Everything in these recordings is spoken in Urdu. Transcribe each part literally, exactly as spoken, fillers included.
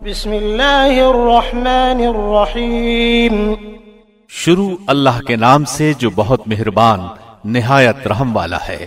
بسم اللہ الرحمن الرحیم، شروع اللہ کے نام سے جو بہت مہربان نہایت رحم والا ہے۔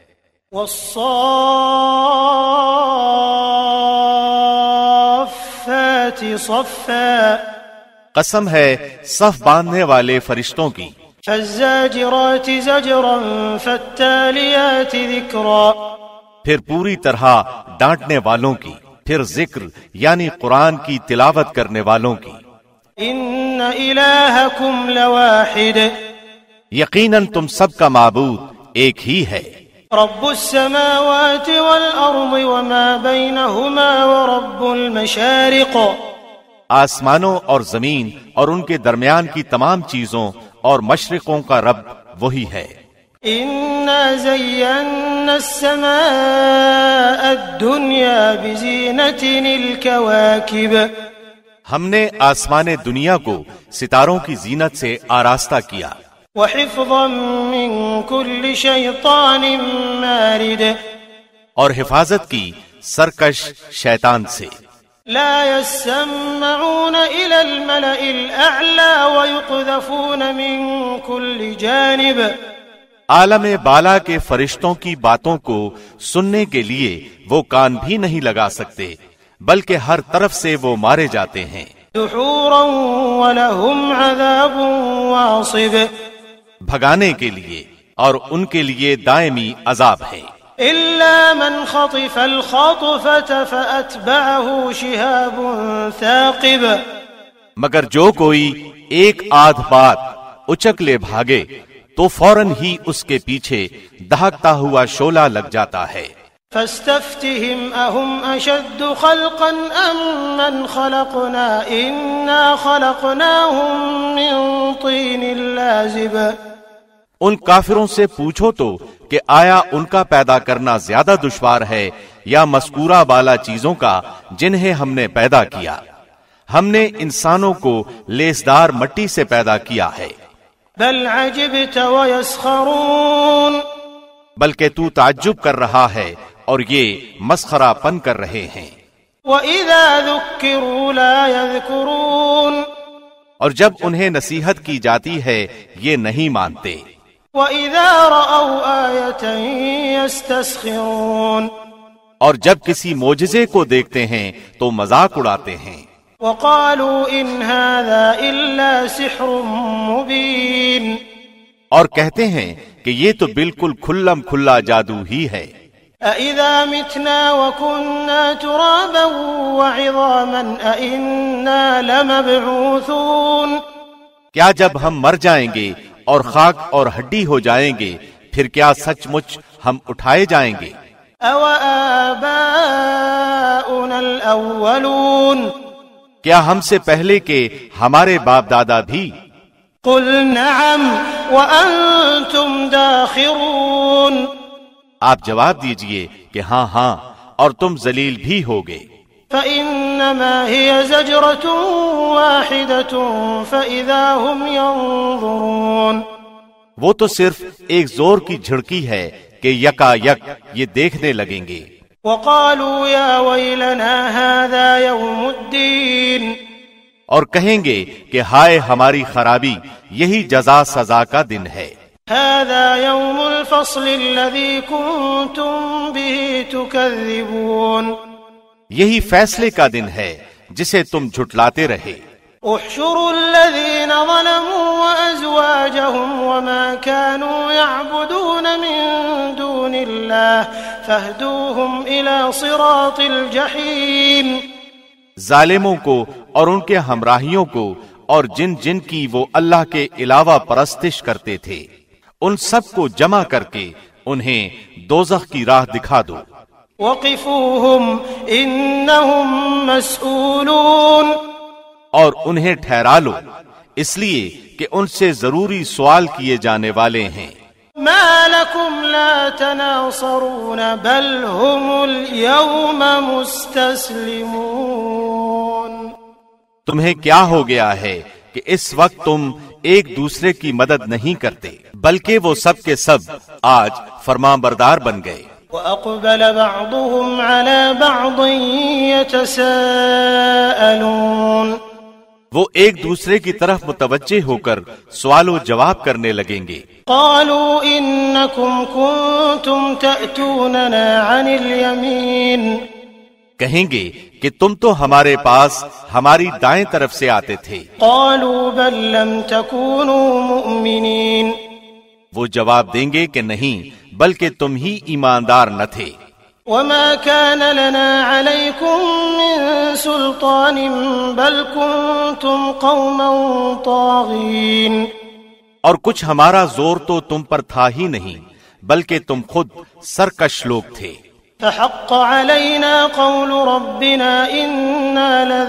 والصافات صفا، قسم ہے صف باندھنے والے فرشتوں کی۔ فالزاجرات زجرا فالتالیات ذکرا، پھر پوری طرح ڈانٹنے والوں کی، پھر ذکر یعنی قرآن کی تلاوت کرنے والوں کی۔ ان الہکم لواحد، یقیناً تم سب کا معبود ایک ہی ہے۔ رب السماوات والارض وما بینہما ورب المشارق، آسمانوں اور زمین اور ان کے درمیان کی تمام چیزوں اور مشرقوں کا رب وہی ہے۔ انا زینا السماء الدنیا بزینۃ الکواکب، ہم نے آسمان دنیا کو ستاروں کی زینت سے آراستہ کیا۔ وحفظا من كل شیطان مارد، اور حفاظت کی سرکش شیطان سے۔ لا يسمعون إلى الملأ الأعلى ويقذفون من كل جانب، عالم بالا کے فرشتوں کی باتوں کو سننے کے لیے وہ کان بھی نہیں لگا سکتے، بلکہ ہر طرف سے وہ مارے جاتے ہیں۔ دحورا ولهم عذاب واصب، بھگانے کے لیے اور ان کے لیے دائمی عذاب ہے۔ إلا من خطف الخطفة فأتبعه شهاب ثاقب، مگر جو کوئی ایک آدھ بات اچک لے بھاگے تو فوراً ہی اس کے پیچھے دہکتا ہوا شعلہ لگ جاتا ہے۔ فاستفتهم أهم أشد خلقا أم من خلقنا إنا خلقناهم من طين لازب، ان کافروں سے پوچھو تو کہ آیا ان کا پیدا کرنا زیادہ دشوار ہے یا مذکورہ بالا چیزوں کا جنہیں ہم نے پیدا کیا؟ ہم نے انسانوں کو لیسدار مٹی سے پیدا کیا ہے۔ بل عجبت ويسخرون، بلکہ تو تعجب کر رہا ہے اور یہ مسخرہ پن کر رہے ہیں۔ وإذا ذكروا لا يذكرون، اور جب انہیں نصیحت کی جاتی ہے یہ نہیں مانتے۔ وإذا رأوا آية يستسخرون، اور جب کسی معجزے کو دیکھتے ہیں تو مذاق اڑاتے ہیں۔ وقالوا إن هذا إلا سحر مبين، اور کہتے ہیں کہ یہ تو بالکل کھلم کھلا جادو ہی ہے۔ أإذا متنا وكنا ترابا وعظاما أإنا لمبعوثون، کیا جب ہم مر جائیں گے اور خاک اور ہڈی ہو جائیں گے پھر کیا سچ مچ ہم اٹھائے جائیں گے؟ أَوَآبَاؤُنَا الْأَوَّلُونَ، کیا ہم سے پہلے کے ہمارے باپ دادا بھی؟ قُلْ نَعَمْ وَأَنْتُمْ دَاخِرُونَ، آپ جواب دیجئے کہ ہاں ہاں اور تم ذلیل بھی ہوگے۔ فَإِنَّمَا هِيَ زَجْرَةٌ وَاحِدَةٌ فَإِذَا هُمْ يَنظُرُونَ، وہ تو صرف ایک زور کی جھڑکی ہے کہ یکا یک یہ دیکھنے لگیں گے۔ وَقَالُوا يَا وَيْلَنَا هَذَا يَوْمُ الدِّينِ، اور کہیں گے کہ ہائے ہماری خرابی، یہی جزا سزا کا دن ہے۔ هَذَا يَوْمُ الْفَصْلِ الَّذِي كُنتُم بِهِ تُكَذِّبُونَ، یہی فیصلے کا دن ہے جسے تم جھٹلاتے رہے۔ احشروا الذين ظلموا وأزواجهم وما كانوا يعبدون من دون الله فاهدوهم إلى صراط الجحيم، ظالموں کو اور ان کے ہمراہیوں کو اور جن جن کی وہ اللہ کے علاوہ پرستش کرتے تھے ان سب کو جمع کر کے انہیں دوزخ کی راہ دکھا دو۔ وقفوهم إنهم مسؤولون، اور انہیں ٹھہرا لو اس لیے کہ ان سے ضروری سوال کیے جانے والے ہیں۔ ما لكم لا تناصرون بل هم اليوم مستسلمون، تمہیں کیا ہو گیا ہے کہ اس وقت تم ایک دوسرے کی مدد نہیں کرتے، بلکہ وہ سب کے سب آج فرمان بردار بن گئے۔ وأقبل بعضهم على بعض يتساءلون وہ ایک دوسرے کی طرف متوجہ ہو کر سوال و جواب کرنے لگیں گے. قالوا إنكم كنتم تأتوننا عن اليمين کہیں گے کہ تم تو ہمارے پاس ہماری دائیں طرف سے آتے تھے. قالوا بل لم تكونوا مؤمنين وہ جواب دیں گے کہ نہیں بلکہ تم ہی ایماندار نہ تھے. وما كان لنا عليكم من سلطان بل كنتم قوما طاغين اور کچھ ہمارا زور تو تم پر تھا ہی نہیں بلکہ تم خود سرکش لوگ تھے. فحق علينا قول ربنا إنا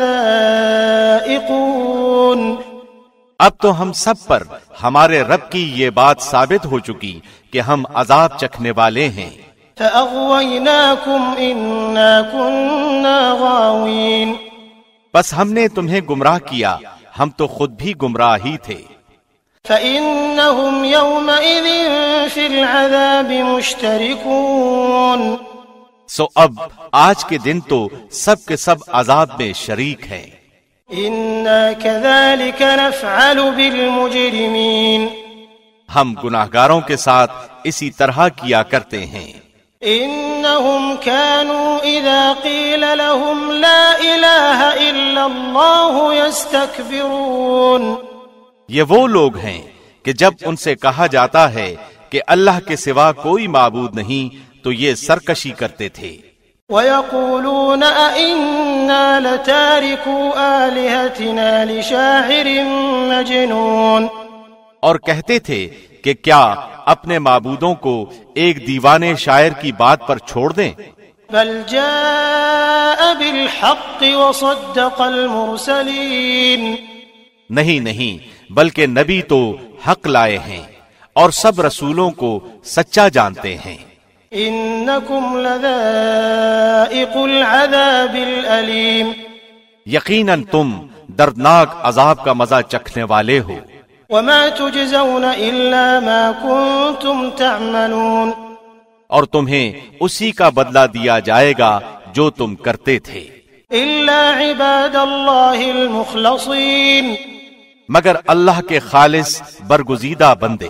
لذائقون اب تو ہم سب پر ہمارے رب کی یہ بات ثابت ہو چکی کہ ہم عذاب چکھنے والے ہیں. فأغويناكم إنا كنا غاوين بس ہم نے تمہیں گمراہ کیا ہم تو خود بھی گمراہ ہی تھے. فإنهم يومئذ في العذاب مشتركون سو اب آج کے دن تو سب کے سب عذاب میں شریک ہیں. إنا كذلك نفعل بالمجرمين ہم گناہگاروں کے ساتھ اسی طرح کیا کرتے ہیں. إنهم كانوا إذا قيل لهم لا إله إلا الله يستكبرون یہ وہ لوگ ہیں کہ جب ان سے کہا جاتا ہے کہ اللہ کے سوا کوئی معبود نہیں تو یہ سرکشی کرتے تھے. وَيَقُولُونَ أَإِنَّا لَتَارِكُو آلِهَتِنَا لِشَاعِرٍ مَجْنُونَ اور کہتے تھے کہ کیا اپنے معبودوں کو ایک دیوانے شاعر کی بات پر چھوڑ دیں. بل جاء بالحق وصدق المرسلین نہیں نہیں بلکہ نبی تو حق لائے ہیں اور سب رسولوں کو سچا جانتے ہیں. انکم لذائق العذاب الالیم یقیناً تم دردناک عذاب کا مزہ چکھنے والے ہو. وما تجزون الا ما کنتم تعملون اور تمہیں اسی کا بدلہ دیا جائے گا جو تم کرتے تھے. الا عباد اللہ المخلصین مگر اللہ کے خالص برگزیدہ بندے.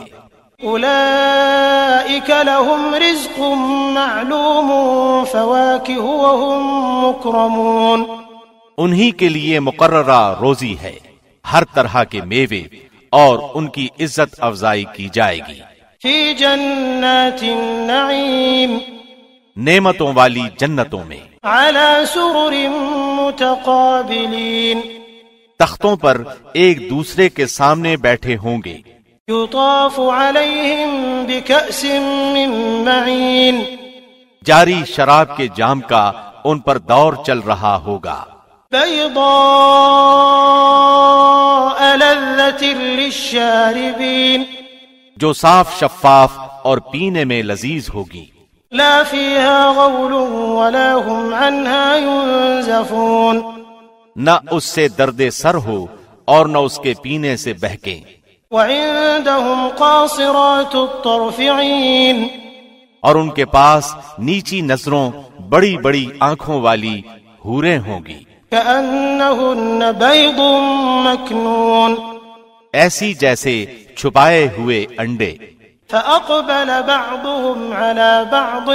اولئک لهم رزق معلوم فواکہ وهم مکرمون انہی کے لیے مقررہ روزی ہے ہر طرح کے میوے اور ان کی عزت افزائی کی جائے گی. فی جنات النعیم نعمتوں والی جنتوں میں علی سرر متقابلین تختوں پر ایک دوسرے کے سامنے بیٹھے ہوں گے. یطاف علیہم بکأس من معین جاری شراب کے جام کا ان پر دور چل رہا ہوگا. بیضاء لذۃ للشاربین جو صاف شفاف اور پینے میں لذیذ ہوگی. لا فیہا غول ولا هم عنہا ينزفون نہ اس سے درد سر ہو اور نہ اس کے پینے سے بہکیں. وعندهم قاصرات الطرف عین اور ان کے پاس نیچی نظروں بڑی بڑی آنکھوں والی حوریں ہوں گی. كأنهن بيض مكنون ایسی جیسے چھپائے ہوئے انڈے. فأقبل بعضهم على بعض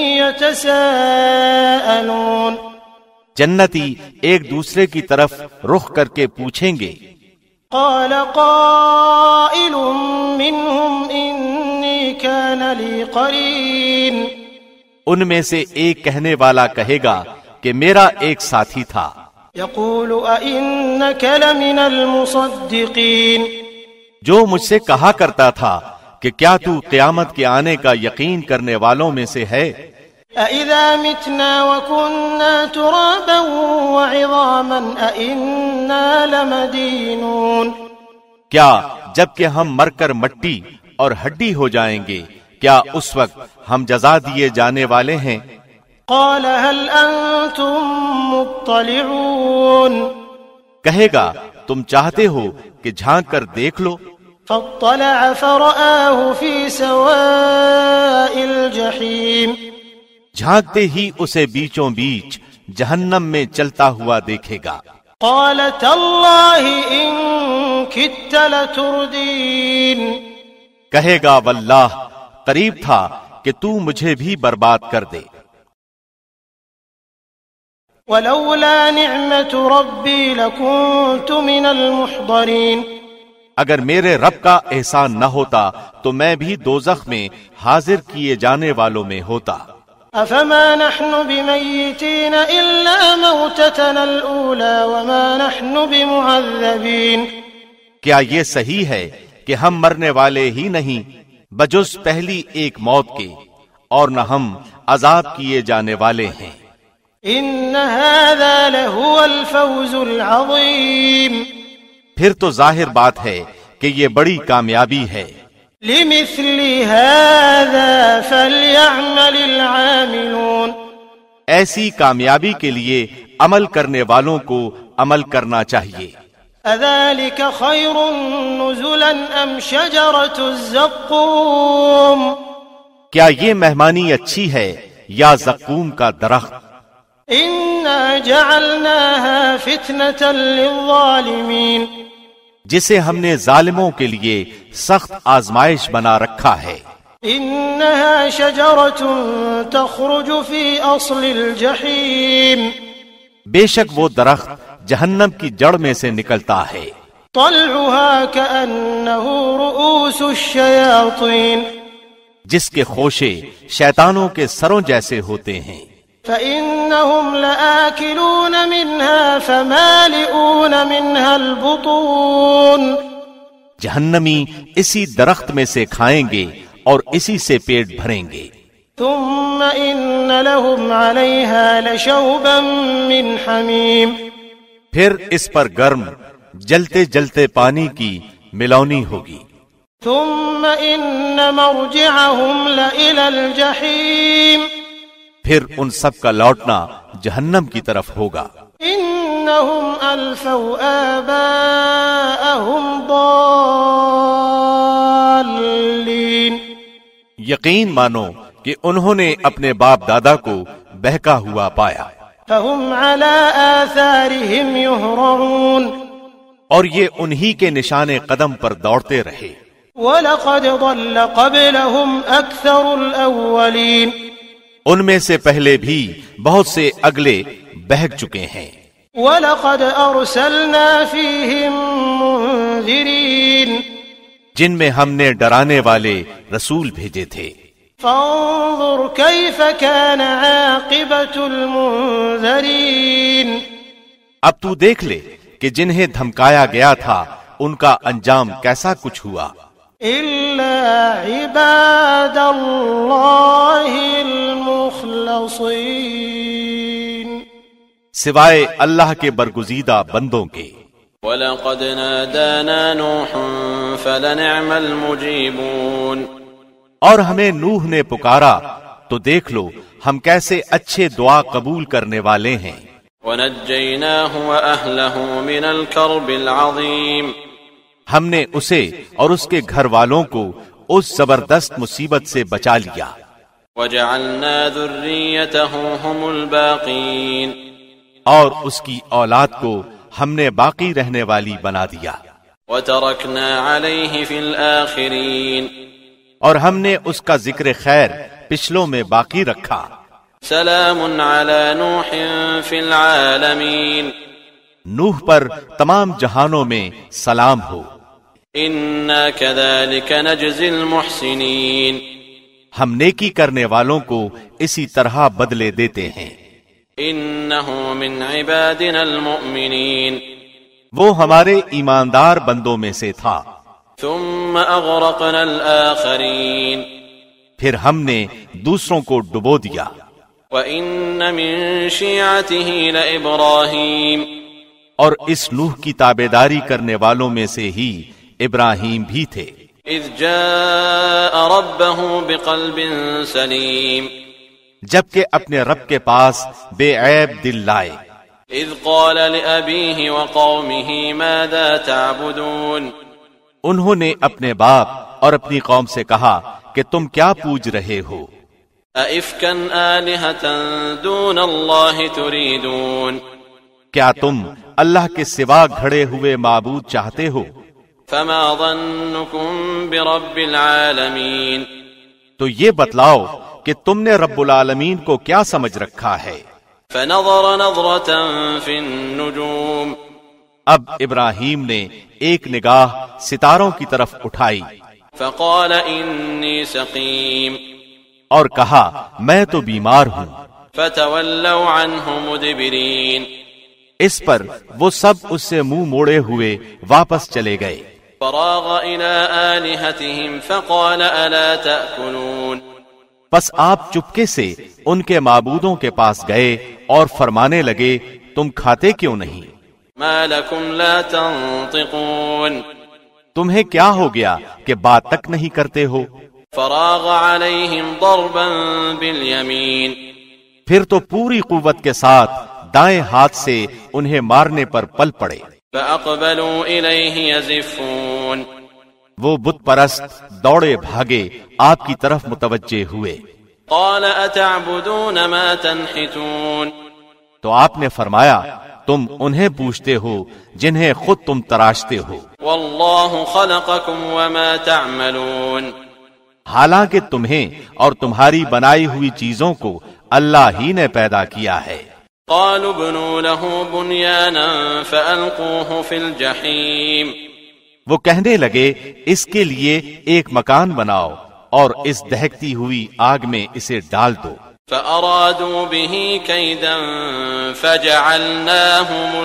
يتساءلون جنتی ایک دوسرے کی طرف رخ کر کے پوچھیں گے. قال قائل منهم إني كان لي قرين ان میں سے ایک کہنے والا کہے گا کہ میرا ایک ساتھی تھا. يقول أئنك لمن المصدقين جو مجھ سے کہا کرتا تھا کہ کیا تو قیامت کے آنے کا یقین کرنے والوں میں سے ہے. أَإِذَا مِتْنَا وَكُنَّا تُرَابًا وَعِظَامًا أَإِنَّا لَمَدِينُونَ کیا جب کہ ہم مر کر مٹی اور ہڈی ہو جائیں گے کیا اس وقت ہم جزا دیے جانے والے ہیں. قال هل أنتم مطلعون کہے گا تم چاہتے ہو کہ جھانک کر دیکھ لو. فاطلع فرآه في سواء الجحيم جھانکتے ہی اسے بیچوں بیچ جہنم میں چلتا ہوا دیکھے گا۔ قال تاللہ ان کدت لتردین، کہے گا واللہ قریب تھا کہ تو مجھے بھی برباد کر دے۔ ولولا نعمت ربی لکنت من المحضرین، اگر میرے رب کا احسان نہ ہوتا تو میں بھی دوزخ میں حاضر کیے جانے والوں میں ہوتا۔ افما نحن بمیتین الا موتتنا الاولی وما نحن بمعذبین، کیا یہ صحیح ہے کہ ہم مرنے والے ہی نہیں بجز پہلی ایک موت کے، اور نہ ہم عذاب کیے جانے والے ہیں۔ ان هذا لهو الفوز العظیم، پھر تو ظاہر بات ہے کہ یہ بڑی کامیابی ہے۔ لمثل هذا فليعمل العاملون، ایسی کامیابی کے لیے عمل کرنے والوں کو عمل کرنا چاہیے۔ اذلك خیر نزلا ام شجرۃ الزقوم، کیا یہ مہمانی اچھی ہے یا زقوم کا درخت؟ انا جعلناها فتنة للظالمین، جسے ہم نے ظالموں کے لیے سخت آزمائش بنا رکھا ہے۔ انها شجرة تخرج في اصل الجحیم، بے شک وہ درخت جہنم کی جڑ میں سے نکلتا ہے۔ طلعها كأنه رؤوس الشیاطین، جس کے خوشے شیطانوں کے سروں جیسے ہوتے ہیں۔ فإنهم لآكلون منها فمالئون منها البطون، جہنمی اسی درخت میں سے کھائیں گے اور اسی سے پیٹ بھریں گے۔ ثم إن لهم عليها لشوبا من حمیم، پھر اس پر گرم جلتے جلتے پانی کی ملونی ہوگی۔ ثم إن مرجعهم لإلى الجحیم، پھر ان سب کا لوٹنا جہنم کی طرف ہوگا۔ انہم الفوا آباءہم ضالین، یقین مانو کہ انہوں نے اپنے باپ دادا کو بہکا ہوا پایا، فہم علی آثارہم یہرعون، اور یہ انہی کے نشان قدم پر دوڑتے رہے۔ وَلَقَدْ ضَلَّ قَبْلَهُمْ أَكْثَرُ الْأَوَّلِينَ، ان میں سے پہلے بھی بہت سے اگلے بہک چکے ہیں۔ وَلَقَدْ أَرْسَلْنَا فِيهِمْ مُنذِرِينَ، جن میں ہم نے ڈرانے والے رسول بھیجے تھے۔ فَانظُرْ كَيْفَ كَانَ عَاقِبَةُ الْمُنذَرِينَ، اب تو دیکھ لے کہ جنہیں دھمکایا گیا تھا ان کا انجام کیسا کچھ ہوا۔ إِلَّا عِبَادَ اللَّهِ الْمُخْلَصِينَ، سوائے اللہ کے برگزیدہ بندوں کے۔ وَلَقَدْ نَادَانَا نُوحٌ فَلَنِعْمَ الْمُجِيبُونَ، اور ہمیں نوح نے پکارا تو دیکھ لو ہم کیسے اچھے دعا قبول کرنے والے ہیں۔ وَنَجَّيْنَاهُ وَأَهْلَهُ مِنَ الْكَرْبِ الْعَظِيمِ، ہم نے اسے اور اس کے گھر والوں کو اس زبردست مصیبت سے بچا لیا۔ وَجَعَلْنَا ذُرِّيَّتَهُ هُمُ الْبَاقِينَ، اور اس کی اولاد کو ہم نے باقی رہنے والی بنا دیا۔ وَتَرَكْنَا عَلَيْهِ فِي الْآخِرِينَ، اور ہم نے اس کا ذکر خیر پچھلوں میں باقی رکھا۔ سلام علی نوح فی العالمین، نوح پر تمام جہانوں میں سلام ہو۔ انا کذالک نجزی المحسنین، ہم نیکی کرنے والوں کو اسی طرح بدلے دیتے ہیں۔ انہ من عبادنا المؤمنین، وہ ہمارے ایماندار بندوں میں سے تھا۔ ثم اغرقنا الآخرین، پھر ہم نے دوسروں کو ڈبو دیا۔ وَإِنَّ مِن شِيعَتِهِ لَإِبْرَاهِيمَ، اور اس نوح کی تابعداری کرنے والوں میں سے ہی ابراہیم بھی تھے۔ اذ جاء ربه بقلب سلیم، جبکہ اپنے رب کے پاس بے عیب دل لائے۔ اذ قال لأبيه وقومه ماذا تعبدون، انہوں نے اپنے باپ اور اپنی قوم سے کہا کہ تم کیا پوج رہے ہو؟ أَإِفْكًا آلِهَةً دُونَ اللَّهِ تُرِيدُونَ کیا تم اللہ کے سوا گھڑے ہوئے معبود چاہتے ہو؟ فَمَا ظَنُّكُمْ بِرَبِّ الْعَالَمِينَ تو یہ بتلاؤ کہ تم نے رب العالمین کو کیا سمجھ رکھا ہے؟ فَنَظَرَ نَظْرَةً فِي النُّجُومِ اب ابراہیم نے ایک نگاہ ستاروں کی طرف اٹھائی، فَقَالَ إِنِّي سَقِيمٌ اور کہا میں تو بیمار ہوں۔ فَتَوَلَّوْا عَنْهُ مُدْبِرِينَ اس پر وہ سب اس سے منہ موڑے ہوئے واپس چلے گئے۔ فَرَاغَ إِلَىٰ آلِهَتِهِمْ فَقَالَ أَلَا تَأْكُلُونَ پس آپ چپکے سے ان کے معبودوں کے پاس گئے اور فرمانے لگے تم کھاتے کیوں نہیں؟ مَا لَكُمْ لَا تَنطِقُونَ تمہیں کیا ہو گیا کہ بات تک نہیں کرتے ہو؟ فَرَاغَ عَلَيْهِمْ ضَرْبًا بِالْيَمِينِ پھر تو پوری قوت کے ساتھ دائیں ہاتھ سے انہیں مارنے پر پل پڑے۔ فَأَقْبَلُوا إِلَيْهِ يَزِفُّونَ وہ بت پرست دوڑے بھاگے آپ کی طرف متوجہ ہوئے۔ قَالَ أَتَعْبُدُونَ مَا تَنْحِتُونَ تو آپ نے فرمایا تم انہیں پوچھتے ہو جنہیں خود تم تراشتے ہو، وَاللَّهُ خَلَقَكُمْ وَمَا تَعْمَلُونَ حالانکہ تمہیں اور تمہاری بنائی ہوئی چیزوں کو اللہ ہی نے پیدا کیا ہے۔ قَالُوا ابْنُوا لَهُ بُنْيَانًا فَأَلْقُوهُ فِي الْجَحِيمِ وہ کہنے لگے اس کے لیے ایک مکان بناؤ اور اس دہکتی ہوئی آگ میں اسے ڈال دو۔ فَأَرَادُوا بِهِ كَيْدًا فَجَعَلْنَاهُمُ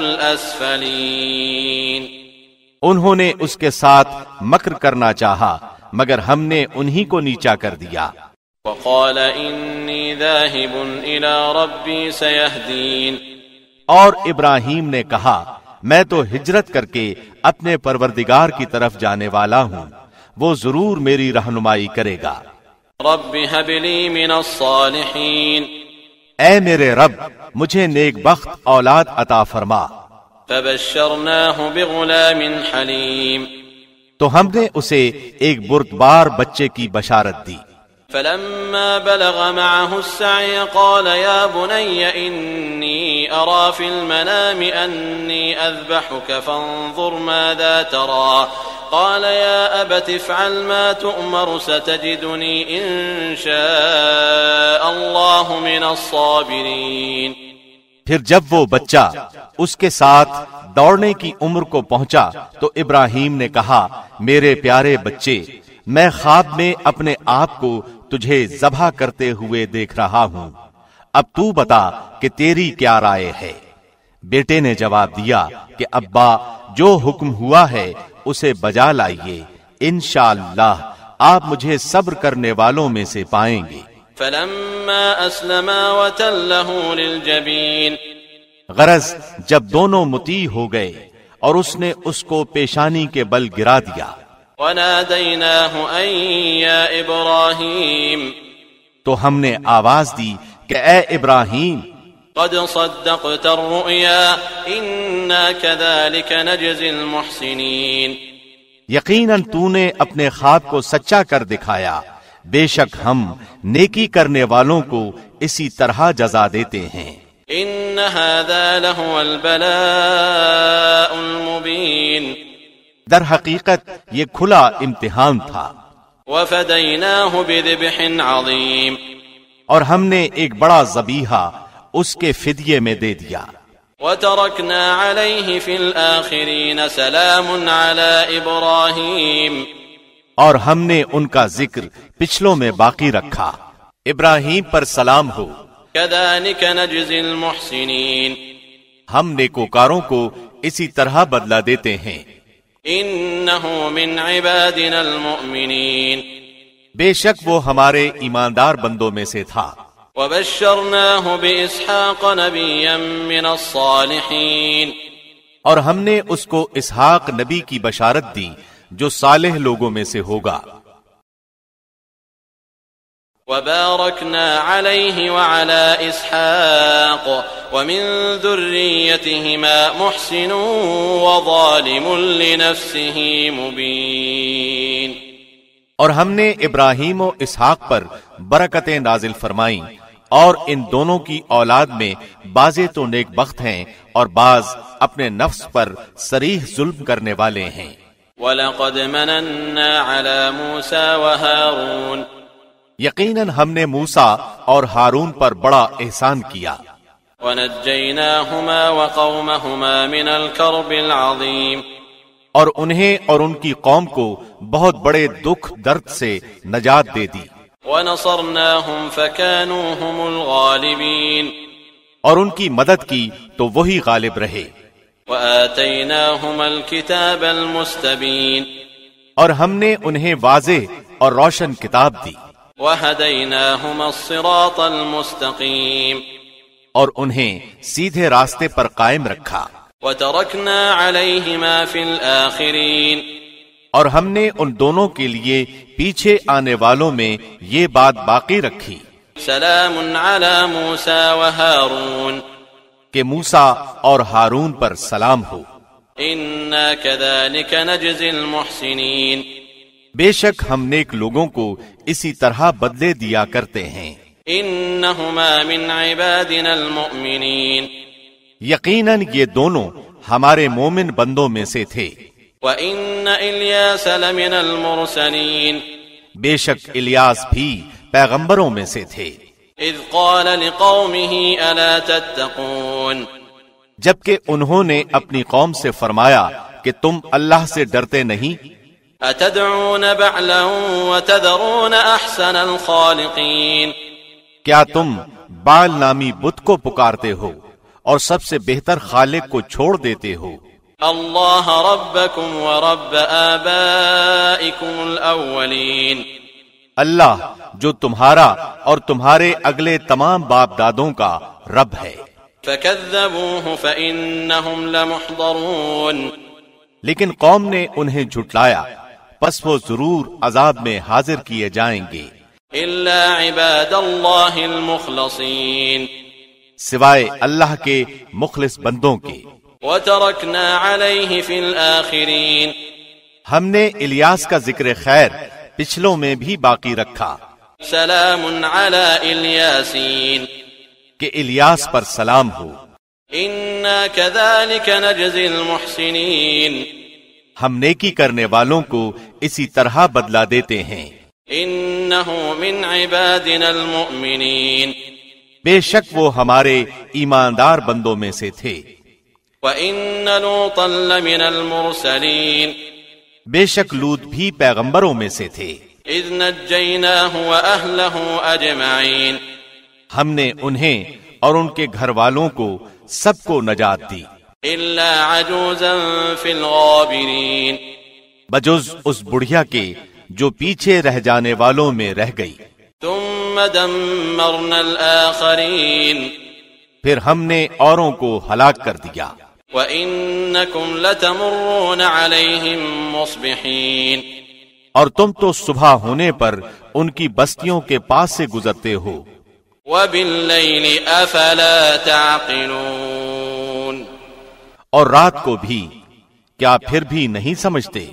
الْأَسْفَلِينَ انہوں نے اس کے ساتھ مکر کرنا چاہا مگر ہم نے انہی کو نیچا کر دیا۔ وَقَالَ إِنِّي ذَاهِبٌ إِلَىٰ رَبِّي سَيَهْدِينِ اور ابراہیم نے کہا میں تو ہجرت کر کے اپنے پروردگار کی طرف جانے والا ہوں، وہ ضرور میری رہنمائی کرے گا۔ رَبِّ هَبْ لِي مِنَ الصَّالِحِينَ اے میرے رب مجھے نیک بخت اولاد عطا فرما۔ فَبَشَّرْنَاهُ بِغُلَامٍ حَلِيمٍ تو ہم نے اسے ایک بردبار بچے کی بشارت دی۔ فَلَمَّا بَلَغَ مَعَهُ السَّعْيَ قَالَ يَا بُنَيَّ إِنِّي أَرَىٰ فِي الْمَنَامِ أَنِّي أَذْبَحُكَ فَانظُرْ مَاذَا تَرَىٰ قَالَ يَا أَبَتِ افْعَلْ مَا تُؤْمَرُ سَتَجِدُنِي إِن شَاءَ اللَّهُ مِنَ الصَّابِرِينَ پھر جب وہ بچہ اس کے ساتھ دوڑنے کی عمر کو پہنچا تو ابراہیم نے کہا میرے پیارے بچے میں خواب میں اپنے آپ کو تجھے ذبح کرتے ہوئے دیکھ رہا ہوں، اب تو بتا کہ تیری کیا رائے ہے؟ بیٹے نے جواب دیا کہ ابا جو حکم ہوا ہے اسے بجا لائیے، انشاءاللہ آپ مجھے صبر کرنے والوں میں سے پائیں گے۔ فَلَمَّا أَسْلَمَا وَتَلَّهُ لِلْجَبِينِ غرض جب دونوں مطیع ہو گئے اور اس نے اس کو پیشانی کے بل گرا دیا۔ وَنَادَيْنَاهُ أَن يَا إِبْرَاهِيمُ تو ہم نے آواز دی کہ اے ابراہیم قَدْ صَدَّقْتَ الرُّؤْيَا إِنَّا كَذَلِكَ نَجْزِي الْمُحْسِنِينَ یقیناً تو نے اپنے خواب کو سچا کر دکھایا، بے شک ہم نیکی کرنے والوں کو اسی طرح جزا دیتے ہیں۔ إِنَّ هَذَا لَهُوَ الْبَلَاءُ الْمُبِينُ در حقیقت یہ کھلا امتحان تھا۔ وَفَدَيْنَاهُ بِذِبْحٍ عَظِيمٍ اور ہم نے ایک بڑا ذبیحہ اس کے فدیے میں دے دیا۔ وَتَرَكْنَا عَلَيْهِ فِي الْآخِرِينَ سَلَامٌ عَلَىٰ إِبْرَاهِيمَ اور ہم نے ان کا ذکر پچھلوں میں باقی رکھا، ابراہیم پر سلام ہو۔ كَذَلِكَ نَجْزِي الْمُحْسِنِينَ ہم نیکوکاروں کو اسی طرح بدلہ دیتے ہیں۔ إِنَّهُ مِنْ عِبَادِنَا الْمُؤْمِنِينَ بے شک وہ ہمارے ایماندار بندوں میں سے تھا۔ وَبَشَّرْنَاهُ بِإِسْحَاقَ نَبِيًّا مِّنَ الصَّالِحِينَ اور ہم نے اس کو اسحاق نبی کی بشارت دی جو صالح لوگوں میں سے ہوگا۔ وَبَارَكْنَا عَلَيْهِ وَعَلَى إِسْحَاقَ وَمِن ذُرِّيَّتِهِمَا مُحْسِنٌ وَظَالِمٌ لِنَفْسِهِ مُبِينٌ اور ہم نے ابراہیم و اسحاق پر برکتیں نازل فرمائیں، اور ان دونوں کی اولاد میں بعضے تو نیک بخت ہیں اور بعض اپنے نفس پر صریح ظلم کرنے والے ہیں۔ وَلَقَدْ مَنَنَّا عَلَى مُوسَى وَهَارُونَ یقیناً ہم نے موسیٰ اور ہارون پر بڑا احسان کیا۔ وَنَجَّيْنَاهُمَا وَقَوْمَهُمَا مِنَ الْكَرْبِ الْعَظِيمِ اور انہیں اور ان کی قوم کو بہت بڑے دکھ درد سے نجات دے دی۔ وَنَصَرْنَاهُمْ فَكَانُوا هُمُ الْغَالِبِينَ اور ان کی مدد کی تو وہی غالب رہے۔ وَآتَيْنَاهُمَا الْكِتَابَ الْمُسْتَبِينَ اور ہم نے انہیں واضح اور روشن کتاب دی۔ وَهَدَيْنَاهُمَا الصِّرَاطَ الْمُسْتَقِيمَ اور انہیں سیدھے راستے پر قائم رکھا۔ وَتَرَكْنَا عَلَيْهِمَا فِي الْآخِرِينَ اور ہم نے ان دونوں کے لیے پیچھے آنے والوں میں یہ بات باقی رکھی، سلام علی موسیٰ وہارون، کہ موسیٰ اور ہارون پر سلام ہو۔ انا کذالک نجزی المحسنین، بے شک ہم نیک لوگوں کو اسی طرح بدلے دیا کرتے ہیں۔ انہما من عبادنا المؤمنین، یقیناً یہ دونوں ہمارے مومن بندوں میں سے تھے۔ وَإِنَّ إِلْيَاسَ لَمِنَ الْمُرْسَلِينَ، بے شک الیاس بھی پیغمبروں میں سے تھے۔ اذ قال لقومه ألا تتقون، جبکہ انہوں نے اپنی قوم سے فرمایا کہ تم اللہ سے ڈرتے نہیں؟ أتدعون بعلا وتذرون أحسن الخالقين، کیا تم بال نامی بت کو پکارتے ہو اور سب سے بہتر خالق کو چھوڑ دیتے ہو؟ اللہ ربکم ورب آبائکم الاولین، اللہ جو تمہارا اور تمہارے اگلے تمام باپ دادوں کا رب ہے۔ فکذبوہ فإنہم لمحضرون، لیکن قوم نے انہیں جھٹلایا، پس وہ ضرور عذاب میں حاضر کیے جائیں گے۔ الا عباد اللہ المخلصین، سوائے اللہ کے مخلص بندوں کے۔ وَتَرَكْنَا عَلَيْهِ فِي الْآخِرِينَ، ہم نے الیاس کا ذکر خیر پچھلوں میں بھی باقی رکھا۔ سلام علی الیاسین، کہ الیاس پر سلام ہو۔ انا کذالک نجزی المحسنین، ہم نیکی کرنے والوں کو اسی طرح بدلہ دیتے ہیں۔ انہ من عبادنا المؤمنین، بے شک وہ ہمارے ایماندار بندوں میں سے تھے۔ وَإِنَّ لُوطًا لَّمِنَ الْمُرْسَلِينَ، بے شک لوط بھی پیغمبروں میں سے تھے۔ اذ نجیناہ وأہلہ اجمعین، ہم نے انہیں اور ان کے گھر والوں کو سب کو نجات دی، الا عجوزا فی الغابرین، بجز اس بڑھیا کے جو پیچھے رہ جانے والوں میں رہ گئی۔ ثم دمرنا الآخرین، پھر ہم نے اوروں کو ہلاک کر دیا۔ وَإِنَّكُمْ لَتَمُرُّونَ عَلَيْهِمْ مُصْبِحِينَ، اور تم تو صبح ہونے پر ان کی بستیوں کے پاس سے گزرتے ہو۔ وَبِاللَّيْلِ أَفَلَا تَعْقِلُونَ، اور رات کو بھی کیا پھر بھی نہیں سمجھتے؟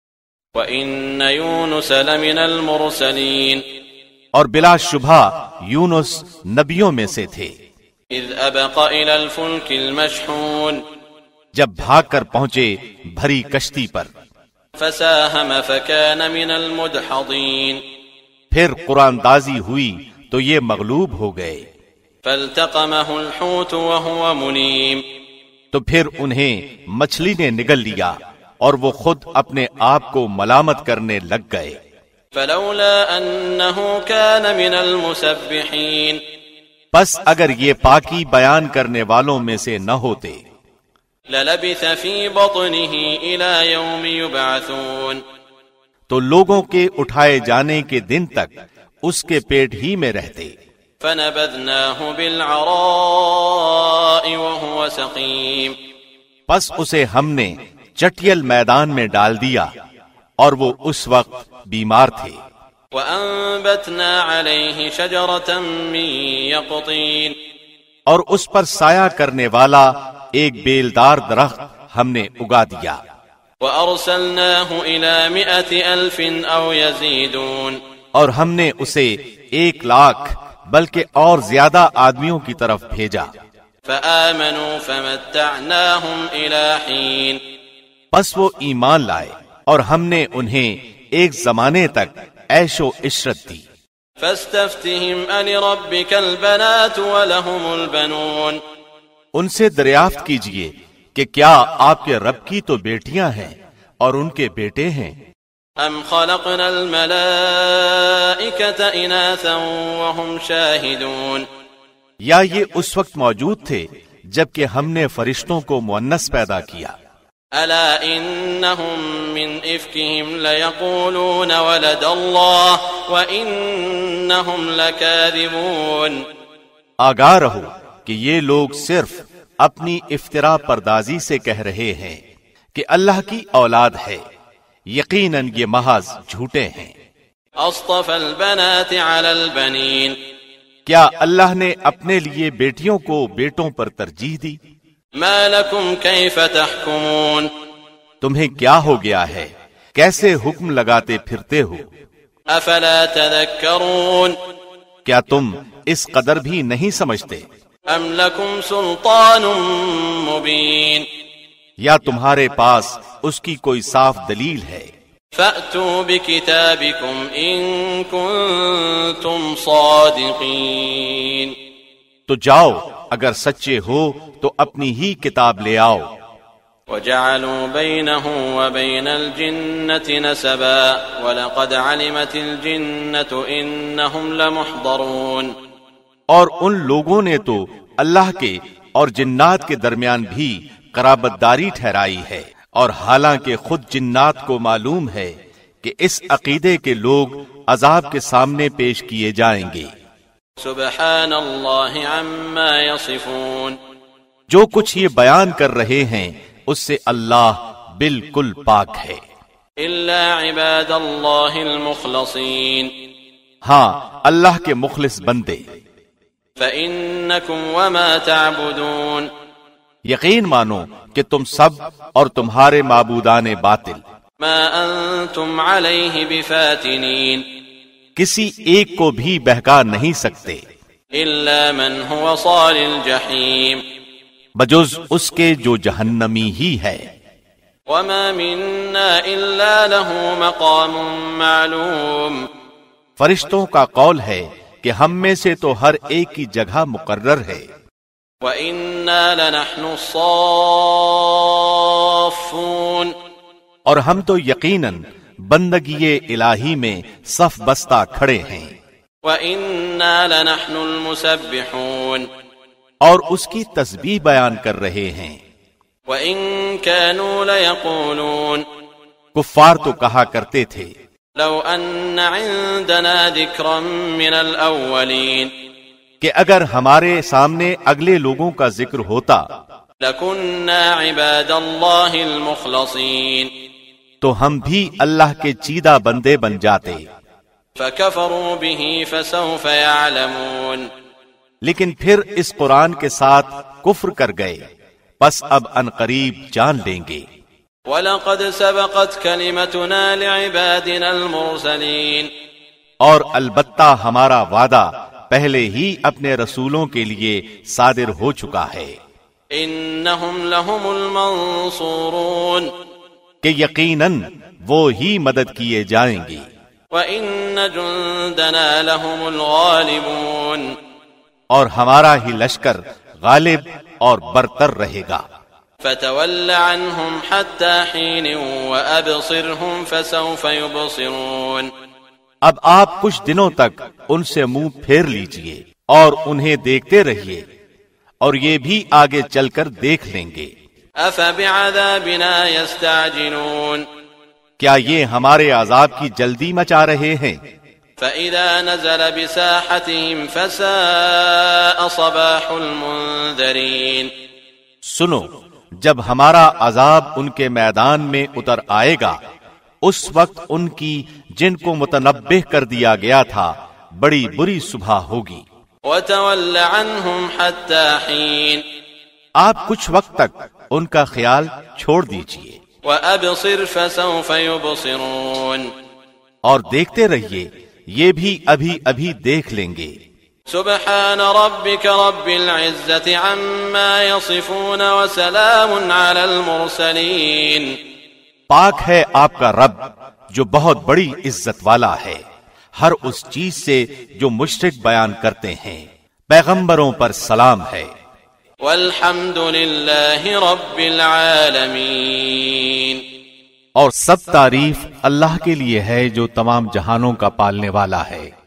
وَإِنَّ يُونُسَ لَمِنَ الْمُرْسَلِينَ، اور بلا شبہ یونس نبیوں میں سے تھے۔ اذ ابق الى الفلك المشحون، جب بھاگ کر پہنچے بھری کشتی پر۔ فساہم فکان من المدحضین، پھر قرآن دازی ہوئی تو یہ مغلوب ہو گئے۔ فالتقمه الحوت وهو ملیم، تو پھر انہیں مچھلی نے نگل لیا اور وہ خود اپنے آپ کو ملامت کرنے لگ گئے۔ فلولا انه كان من المسبحین، پس اگر یہ پاکی بیان کرنے والوں میں سے نہ ہوتے، للبث فی بطنه الى یوم یبعثون، تو لوگوں کے اٹھائے جانے کے دن تک اس کے پیٹ ہی میں رہتے۔ فنبذناه بالعراء وهو سقیم، پس اسے ہم نے چٹیل میدان میں ڈال دیا اور وہ اس وقت بیمار تھے۔ وَأَنبَتْنَا عَلَيْهِ شَجَرَةً مِّن يَقْطِينٍ، اور اس پر سایہ کرنے والا ایک بیلدار درخت ہم نے اگا دیا۔ وَأَرْسَلْنَاهُ إِلَى مِئَةِ أَلْفٍ أَوْ يَزِيدُونَ اور ہم نے اسے ایک لاکھ بلکہ اور زیادہ آدمیوں کی طرف بھیجا. فَآمَنُوا فَمَتَّعْنَاهُمْ إِلَى حِينٍ پس وہ ایمان لائے اور ہم نے انہیں ایک زمانے تک عیش و عشرت دی. فَاسْتَفْتِهِمْ أَلِرَبِّكَ الْبَنَاتُ وَلَهُمُ الْبَنُونَ ان سے دریافت کیجئے کہ کیا آپ کے رب کی تو بیٹیاں ہیں اور ان کے بیٹے ہیں. أَمْ خَلَقْنَا الْمَلَائِكَةَ إِنَاثًا وَهُمْ شَاهِدُونَ یا یہ اس وقت موجود تھے جبکہ ہم نے فرشتوں کو مؤنث پیدا کیا. أَلَا إِنَّهُمْ مِنْ إِفْكِهِمْ لَيَقُولُونَ وَلَدَ اللَّهِ وَإِنَّهُمْ لَكَاذِبُونَ آگاہ رہو کہ یہ لوگ صرف اپنی افترا پردازی سے کہہ رہے ہیں کہ اللہ کی اولاد ہے، یقیناً یہ محض جھوٹے ہیں. أَصْطَفَى الْبَنَاتِ عَلَى الْبَنِينَ کیا اللہ نے اپنے لیے بیٹیوں کو بیٹوں پر ترجیح دی؟ مَا لَكُمْ كَيْفَ تَحْكُمُونَ تمہیں کیا ہو گیا ہے، کیسے حکم لگاتے پھرتے ہو؟ أَفَلَا تَذَكَّرُونَ کیا تم اس قدر بھی نہیں سمجھتے؟ أَمْ لَكُمْ سُلْطَانٌ مُبِينٌ یا تمہارے پاس اس کی کوئی صاف دلیل ہے؟ فَأْتُوا بِكِتَابِكُمْ إِن كُنتُمْ صَادِقِينَ تو جاؤ اگر سچے ہو تو اپنی ہی کتاب لے آؤ. وَجَعَلُوا بَيْنَهُ وَبَيْنَ الْجِنَّةِ نَسَبًا وَلَقَدْ عَلِمَتِ الْجِنَّةُ إِنَّهُمْ لَمُحْضَرُونَ اور ان لوگوں نے تو اللہ کے اور جنات کے درمیان بھی قرابت داری ٹھہرائی ہے، اور حالانکہ خود جنات کو معلوم ہے کہ اس عقیدے کے لوگ عذاب کے سامنے پیش کیے جائیں گے. سبحان اللہ عما یصفون جو کچھ یہ بیان کر رہے ہیں اس سے اللہ بالکل پاک ہے. الا عباد اللہ المخلصین ہاں اللہ کے مخلص بندے. فإنکم وما تعبدون یقین مانو کہ تم سب اور تمہارے معبودان باطل ما انتم علیہ بفاتنین کسی ایک کو بھی بہکا نہیں سکتے الا من هو صال الجحیم بجز اس کے جو جہنمی ہی ہے. وما منا الا له مقام معلوم فرشتوں کا قول ہے کہ ہم میں سے تو ہر ایک کی جگہ مقرر ہے. وَإِنَّا لَنَحْنُ الصَّافُّونَ اور ہم تو یقیناً بندگی الہی میں صف بستہ کھڑے ہیں. وَإِنَّا لَنَحْنُ الْمُسَبِّحُونَ اور اس کی تسبیح بیان کر رہے ہیں. وَإِن كَانُوا لَيَقُولُونَ کفار تو کہا کرتے تھے لَوْ أَنَّ عِندَنَا ذِكْرًا مِّنَ الْأَوَّلِينَ کہ اگر ہمارے سامنے اگلے لوگوں کا ذکر ہوتا لَكُنَّا عِبَادَ اللَّهِ الْمُخْلَصِينَ تو ہم بھی اللہ کے چیدہ بندے بن جاتے. فَكَفَرُوا بِهِ فَسَوْفَ يَعْلَمُونَ لیکن پھر اس قرآن کے ساتھ کفر کر گئے، پس اب ان قریب جان لیں گے. وَلَقَدْ سَبَقَتْ كَلِمَتُنَا لِعِبَادِنَا الْمُرْسَلِينَ اور البتہ ہمارا وعدہ پہلے ہی اپنے رسولوں کے لیے صادر ہو چکا ہے. إِنَّهُمْ لَهُمُ الْمَنصُورُونَ کہ یقیناً وہ ہی مدد کیے جائیں گے. وَإِنَّ جُنْدَنَا لَهُمُ الْغَالِبُونَ اور ہمارا ہی لشکر غالب اور برتر رہے گا. فَتَوَلَّ عَنْهُمْ حَتَّى حِينٍ وَأَبْصِرْهُمْ فَسَوْفَ يُبْصِرُونَ اب آپ کچھ دنوں تک ان سے منہ پھیر لیجئے اور انہیں دیکھتے رہیے، اور یہ بھی آگے چل کر دیکھ لیں گے. أَفَبِعَذَابِنَا يَسْتَعْجِلُونَ کیا یہ ہمارے عذاب کی جلدی مچا رہے ہیں؟ فَإِذَا نَزَلَ بِسَاحَتِهِمْ فَسَاءَ صَبَاحُ الْمُنذَرِينَ سنو جب ہمارا عذاب ان کے میدان میں اتر آئے گا اس وقت ان کی جن کو متنبہ کر دیا گیا تھا بڑی بری صبح ہوگی. وَتَوَلَّ عَنْهُمْ حَتَّى حِينٍ آپ کچھ وقت تک ان کا خیال چھوڑ دیجئے. وأبصر فسوف يبصرون اور دیکھتے رہیے یہ بھی ابھی ابھی دیکھ لیں گے. سبحان ربك رب العزة عما يصفون وسلام على المرسلين. پاک ہے آپ کا رب جو بہت بڑی عزت والا ہے ہر اس چیز سے جو مشرک بیان کرتے ہیں. پیغمبروں پر سلام ہے. والحمد للہ رب العالمین. اور سب تعریف اللہ کے لیے ہے جو تمام جہانوں کا پالنے والا ہے.